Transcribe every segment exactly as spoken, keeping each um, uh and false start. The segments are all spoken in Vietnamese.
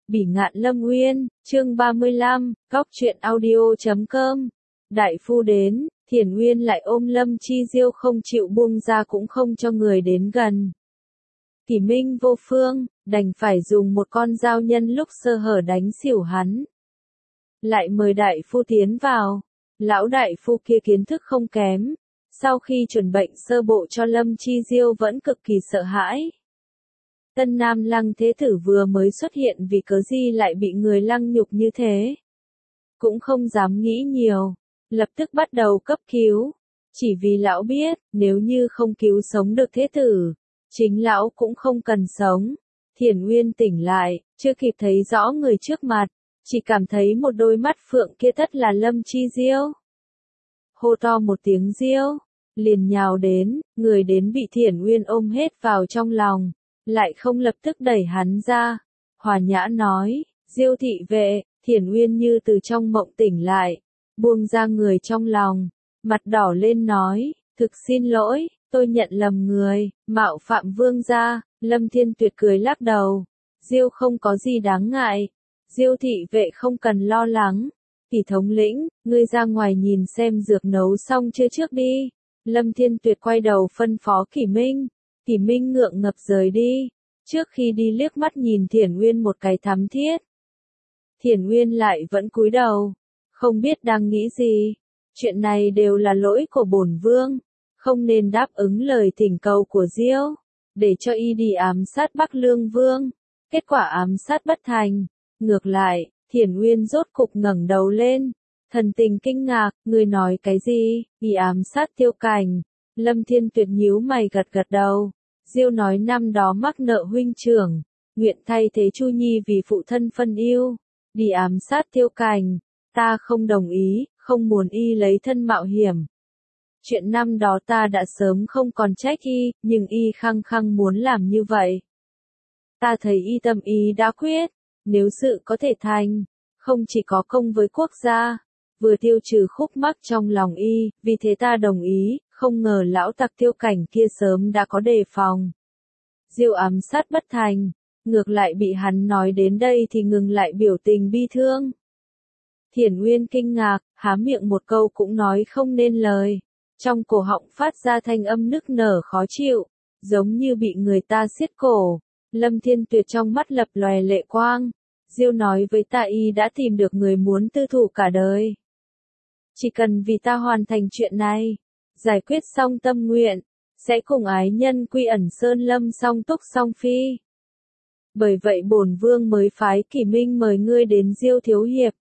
Bỉ ngạn Lâm Uyên, chương ba mươi lăm, góc truyện audio chấm com. Đại phu đến, Thiển Uyên lại ôm Lâm Chi Diêu không chịu buông ra cũng không cho người đến gần. Kỷ Minh vô phương, đành phải dùng một con dao nhân lúc sơ hở đánh xỉu hắn. Lại mời đại phu tiến vào. Lão đại phu kia kiến thức không kém. Sau khi chuẩn bệnh sơ bộ cho Lâm Chi Diêu vẫn cực kỳ sợ hãi. Tân Nam Lăng Thế Tử vừa mới xuất hiện vì cớ gì lại bị người lăng nhục như thế. Cũng không dám nghĩ nhiều, lập tức bắt đầu cấp cứu. Chỉ vì lão biết, nếu như không cứu sống được Thế Tử, chính lão cũng không cần sống. Thiển Uyên tỉnh lại, chưa kịp thấy rõ người trước mặt, chỉ cảm thấy một đôi mắt phượng kia tất là Lâm Chi Diêu. Hô to một tiếng Diêu, liền nhào đến, người đến bị Thiển Uyên ôm hết vào trong lòng, lại không lập tức đẩy hắn ra. Hòa nhã nói, Diêu thị vệ. Thiển Uyên như từ trong mộng tỉnh lại, buông ra người trong lòng, mặt đỏ lên nói, thực xin lỗi, tôi nhận lầm người, mạo phạm vương gia. Lâm Thiên Tuyệt cười lắc đầu, Diêu không có gì đáng ngại, Diêu thị vệ không cần lo lắng. Tỷ thống lĩnh, ngươi ra ngoài nhìn xem dược nấu xong chưa trước đi. Lâm Thiên Tuyệt quay đầu phân phó Kỷ Minh. Kỷ Minh ngượng ngập rời đi, trước khi đi liếc mắt nhìn Thiển Uyên một cái thắm thiết. Thiển Uyên lại vẫn cúi đầu, không biết đang nghĩ gì. Chuyện này đều là lỗi của bổn vương, không nên đáp ứng lời thỉnh cầu của Diêu, để cho y đi ám sát Bắc Lương Vương. Kết quả ám sát bất thành, ngược lại, Thiển Uyên rốt cục ngẩng đầu lên, thần tình kinh ngạc, ngươi nói cái gì? Y ám sát Tiêu Cảnh. Lâm Thiên Tuyệt nhíu mày gật gật đầu. Diêu nói năm đó mắc nợ huynh trưởng, nguyện thay thế Chu Nhi vì phụ thân phân yêu, đi ám sát Tiêu Cảnh. Ta không đồng ý, không muốn y lấy thân mạo hiểm. Chuyện năm đó ta đã sớm không còn trách y, nhưng y khăng khăng muốn làm như vậy. Ta thấy y tâm ý đã quyết, nếu sự có thể thành, không chỉ có công với quốc gia, vừa tiêu trừ khúc mắc trong lòng y, vì thế ta đồng ý. Không ngờ lão tặc Tiêu Cảnh kia sớm đã có đề phòng. Diêu ám sát bất thành, ngược lại bị hắn nói đến đây thì ngừng lại biểu tình bi thương. Thiển Uyên kinh ngạc, há miệng một câu cũng nói không nên lời. Trong cổ họng phát ra thanh âm nức nở khó chịu, giống như bị người ta siết cổ. Lâm Thiên Tuyệt trong mắt lập lòe lệ quang. Diêu nói với ta y đã tìm được người muốn tư thủ cả đời. Chỉ cần vì ta hoàn thành chuyện này, giải quyết xong tâm nguyện, sẽ cùng ái nhân quy ẩn sơn lâm song túc song phi. Bởi vậy bổn vương mới phái Kỷ Minh mời ngươi đến Diêu thiếu hiệp.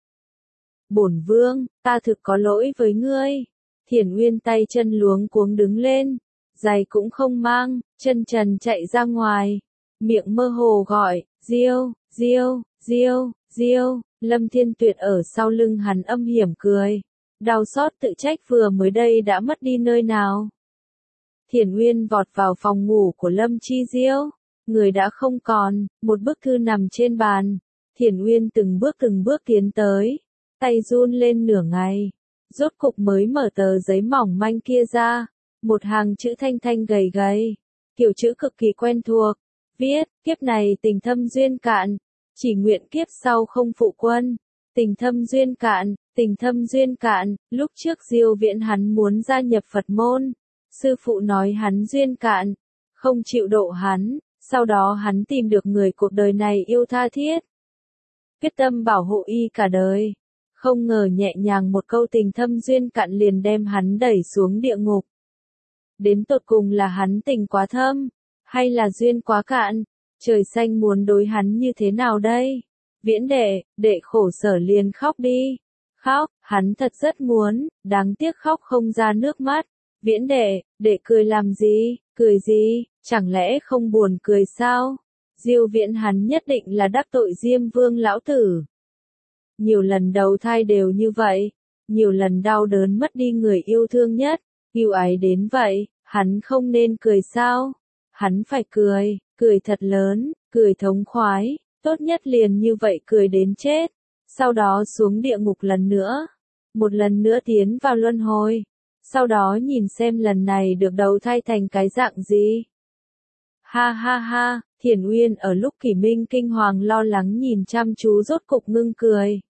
Bổn vương, ta thực có lỗi với ngươi. Thiển Uyên tay chân luống cuống đứng lên, giày cũng không mang, chân trần chạy ra ngoài, miệng mơ hồ gọi, Diêu, Diêu, Diêu, Diêu. Lâm Thiên Tuyệt ở sau lưng hắn âm hiểm cười. Đau xót tự trách vừa mới đây đã mất đi nơi nào. Thiển Uyên vọt vào phòng ngủ của Lâm Chi Diêu. Người đã không còn, một bức thư nằm trên bàn. Thiển Uyên từng bước từng bước tiến tới, tay run lên nửa ngày. Rốt cục mới mở tờ giấy mỏng manh kia ra. Một hàng chữ thanh thanh gầy gầy, kiểu chữ cực kỳ quen thuộc. Viết, kiếp này tình thâm duyên cạn, chỉ nguyện kiếp sau không phụ quân. Tình thâm duyên cạn, tình thâm duyên cạn. Lúc trước Diêu Viễn hắn muốn gia nhập Phật môn, sư phụ nói hắn duyên cạn, không chịu độ hắn. Sau đó hắn tìm được người cuộc đời này yêu tha thiết, quyết tâm bảo hộ y cả đời. Không ngờ nhẹ nhàng một câu tình thâm duyên cạn liền đem hắn đẩy xuống địa ngục. Đến tột cùng là hắn tình quá thâm, hay là duyên quá cạn? Trời xanh muốn đối hắn như thế nào đây? Viễn đệ, đệ khổ sở liền khóc đi. Khóc, hắn thật rất muốn, đáng tiếc khóc không ra nước mắt. Viễn đệ, đệ cười làm gì, cười gì, chẳng lẽ không buồn cười sao? Diêu Viễn hắn nhất định là đắc tội Diêm Vương lão tử. Nhiều lần đầu thai đều như vậy, nhiều lần đau đớn mất đi người yêu thương nhất, yêu ái đến vậy, hắn không nên cười sao? Hắn phải cười, cười thật lớn, cười thống khoái, tốt nhất liền như vậy cười đến chết, sau đó xuống địa ngục lần nữa, một lần nữa tiến vào luân hồi, sau đó nhìn xem lần này được đầu thai thành cái dạng gì. Ha ha ha, Thiển Uyên ở lúc Kỷ Minh kinh hoàng lo lắng nhìn chăm chú rốt cục ngưng cười.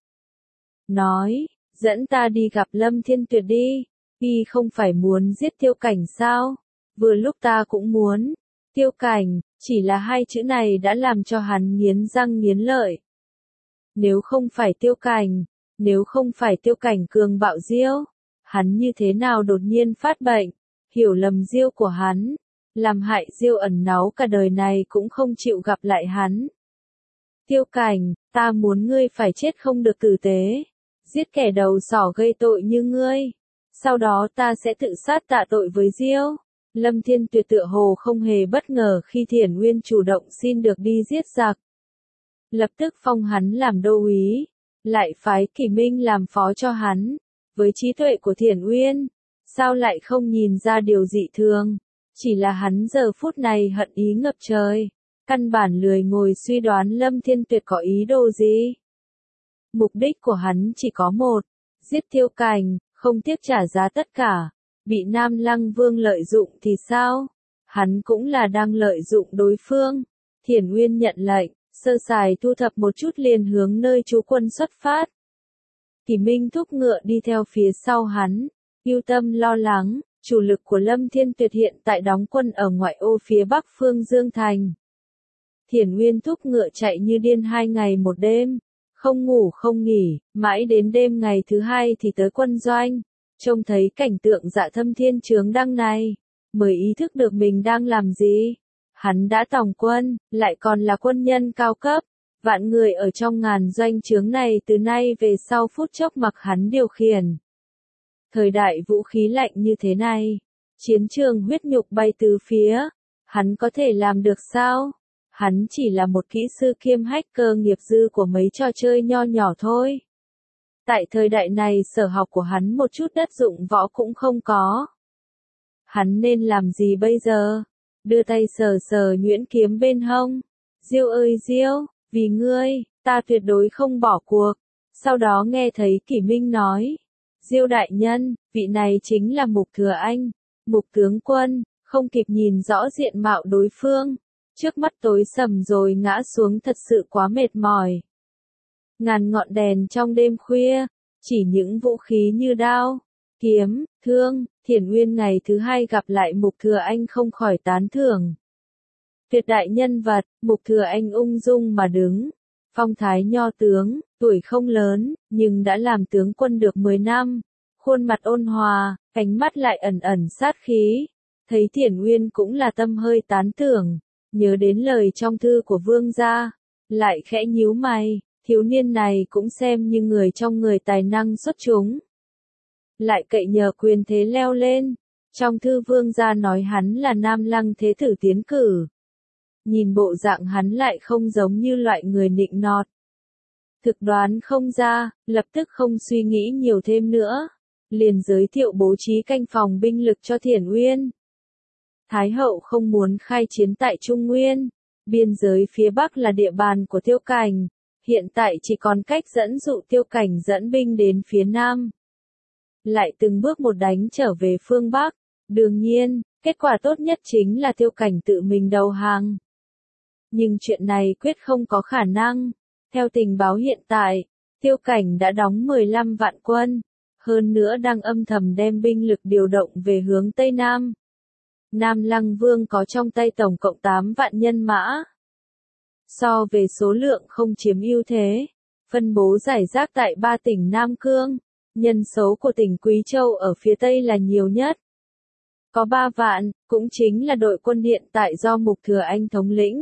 Nói, dẫn ta đi gặp Lâm Thiên Tuyệt đi, y không phải muốn giết Tiêu Cảnh sao? Vừa lúc ta cũng muốn. Tiêu Cảnh, chỉ là hai chữ này đã làm cho hắn nghiến răng nghiến lợi. Nếu không phải Tiêu Cảnh, nếu không phải Tiêu Cảnh cường bạo Diêu, hắn như thế nào đột nhiên phát bệnh, hiểu lầm Diêu của hắn, làm hại Diêu ẩn náu cả đời này cũng không chịu gặp lại hắn. Tiêu Cảnh, ta muốn ngươi phải chết không được tử tế, giết kẻ đầu sỏ gây tội như ngươi, sau đó ta sẽ tự sát tạ tội với Diêu. Lâm Thiên Tuyệt tựa hồ không hề bất ngờ khi Thiển Uyên chủ động xin được đi giết giặc. Lập tức phong hắn làm đô úy, lại phái Kỷ Minh làm phó cho hắn. Với trí tuệ của Thiển Uyên, sao lại không nhìn ra điều dị thường? Chỉ là hắn giờ phút này hận ý ngập trời, căn bản lười ngồi suy đoán Lâm Thiên Tuyệt có ý đồ gì. Mục đích của hắn chỉ có một, giết Tiêu Cảnh, không tiếc trả giá tất cả. Bị Nam Lăng Vương lợi dụng thì sao? Hắn cũng là đang lợi dụng đối phương. Thiển Uyên nhận lệnh, sơ sài thu thập một chút liền hướng nơi trú quân xuất phát. Kỷ Minh thúc ngựa đi theo phía sau hắn, ưu tâm lo lắng, chủ lực của Lâm Thiên Tuyệt hiện tại đóng quân ở ngoại ô phía bắc phương Dương Thành. Thiển Uyên thúc ngựa chạy như điên hai ngày một đêm, không ngủ không nghỉ, mãi đến đêm ngày thứ hai thì tới quân doanh. Trông thấy cảnh tượng Dạ Thâm Thiên Chướng Đăng này, mới ý thức được mình đang làm gì. Hắn đã tòng quân, lại còn là quân nhân cao cấp. Vạn người ở trong ngàn doanh chướng này từ nay về sau phút chốc mặc hắn điều khiển. Thời đại vũ khí lạnh như thế này, chiến trường huyết nhục bay tứ phía, hắn có thể làm được sao? Hắn chỉ là một kỹ sư kiêm hacker nghiệp dư của mấy trò chơi nho nhỏ thôi. Tại thời đại này sở học của hắn một chút đất dụng võ cũng không có. Hắn nên làm gì bây giờ? Đưa tay sờ sờ nhuyễn kiếm bên hông. Diêu ơi Diêu, vì ngươi, ta tuyệt đối không bỏ cuộc. Sau đó nghe thấy Kỷ Minh nói. Diêu đại nhân, vị này chính là Mục Thừa Anh, Mục tướng quân, không kịp nhìn rõ diện mạo đối phương. Trước mắt tối sầm rồi ngã xuống thật sự quá mệt mỏi. Ngàn ngọn đèn trong đêm khuya, chỉ những vũ khí như đao, kiếm, thương. Thiển Uyên ngày thứ hai gặp lại Mục Thừa Anh không khỏi tán thưởng. Tuyệt đại nhân vật, Mục Thừa Anh ung dung mà đứng, phong thái nho tướng, tuổi không lớn, nhưng đã làm tướng quân được mười năm, khuôn mặt ôn hòa, ánh mắt lại ẩn ẩn sát khí. Thấy Thiển Uyên cũng là tâm hơi tán thưởng, nhớ đến lời trong thư của vương gia, lại khẽ nhíu mày. Thiếu niên này cũng xem như người trong người tài năng xuất chúng. Lại cậy nhờ quyền thế leo lên. Trong thư vương gia nói hắn là Nam Lăng thế tử tiến cử. Nhìn bộ dạng hắn lại không giống như loại người nịnh nọt. Thực đoán không ra, lập tức không suy nghĩ nhiều thêm nữa. Liền giới thiệu bố trí canh phòng binh lực cho Thiển Uyên. Thái hậu không muốn khai chiến tại Trung Nguyên. Biên giới phía Bắc là địa bàn của Tiêu Cảnh. Hiện tại chỉ còn cách dẫn dụ Tiêu Cảnh dẫn binh đến phía Nam. Lại từng bước một đánh trở về phương Bắc. Đương nhiên, kết quả tốt nhất chính là Tiêu Cảnh tự mình đầu hàng. Nhưng chuyện này quyết không có khả năng. Theo tình báo hiện tại, Tiêu Cảnh đã đóng mười lăm vạn quân. Hơn nữa đang âm thầm đem binh lực điều động về hướng Tây Nam. Nam Lăng Vương có trong tay tổng cộng tám vạn nhân mã. So về số lượng không chiếm ưu thế, phân bố rải rác tại ba tỉnh Nam Cương, nhân số của tỉnh Quý Châu ở phía Tây là nhiều nhất. Có ba vạn, cũng chính là đội quân hiện tại do Mục Thừa Anh thống lĩnh.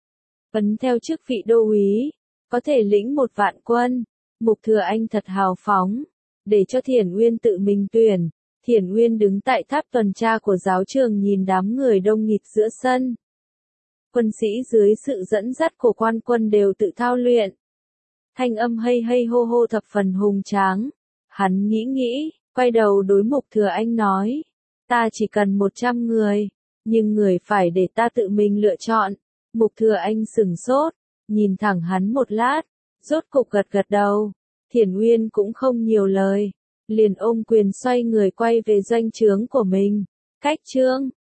Ấn theo chức vị đô úy, có thể lĩnh một vạn quân. Mục Thừa Anh thật hào phóng, để cho Thiển Uyên tự mình tuyển. Thiển Uyên đứng tại tháp tuần tra của giáo trường nhìn đám người đông nghịt giữa sân. Quân sĩ dưới sự dẫn dắt của quan quân đều tự thao luyện. Thanh âm hay hay hô hô thập phần hùng tráng. Hắn nghĩ nghĩ, quay đầu đối Mục Thừa Anh nói. Ta chỉ cần một trăm người, nhưng người phải để ta tự mình lựa chọn. Mục Thừa Anh sửng sốt, nhìn thẳng hắn một lát, rốt cục gật gật đầu. Thiển Uyên cũng không nhiều lời, liền ôm quyền xoay người quay về doanh trướng của mình. Cách chương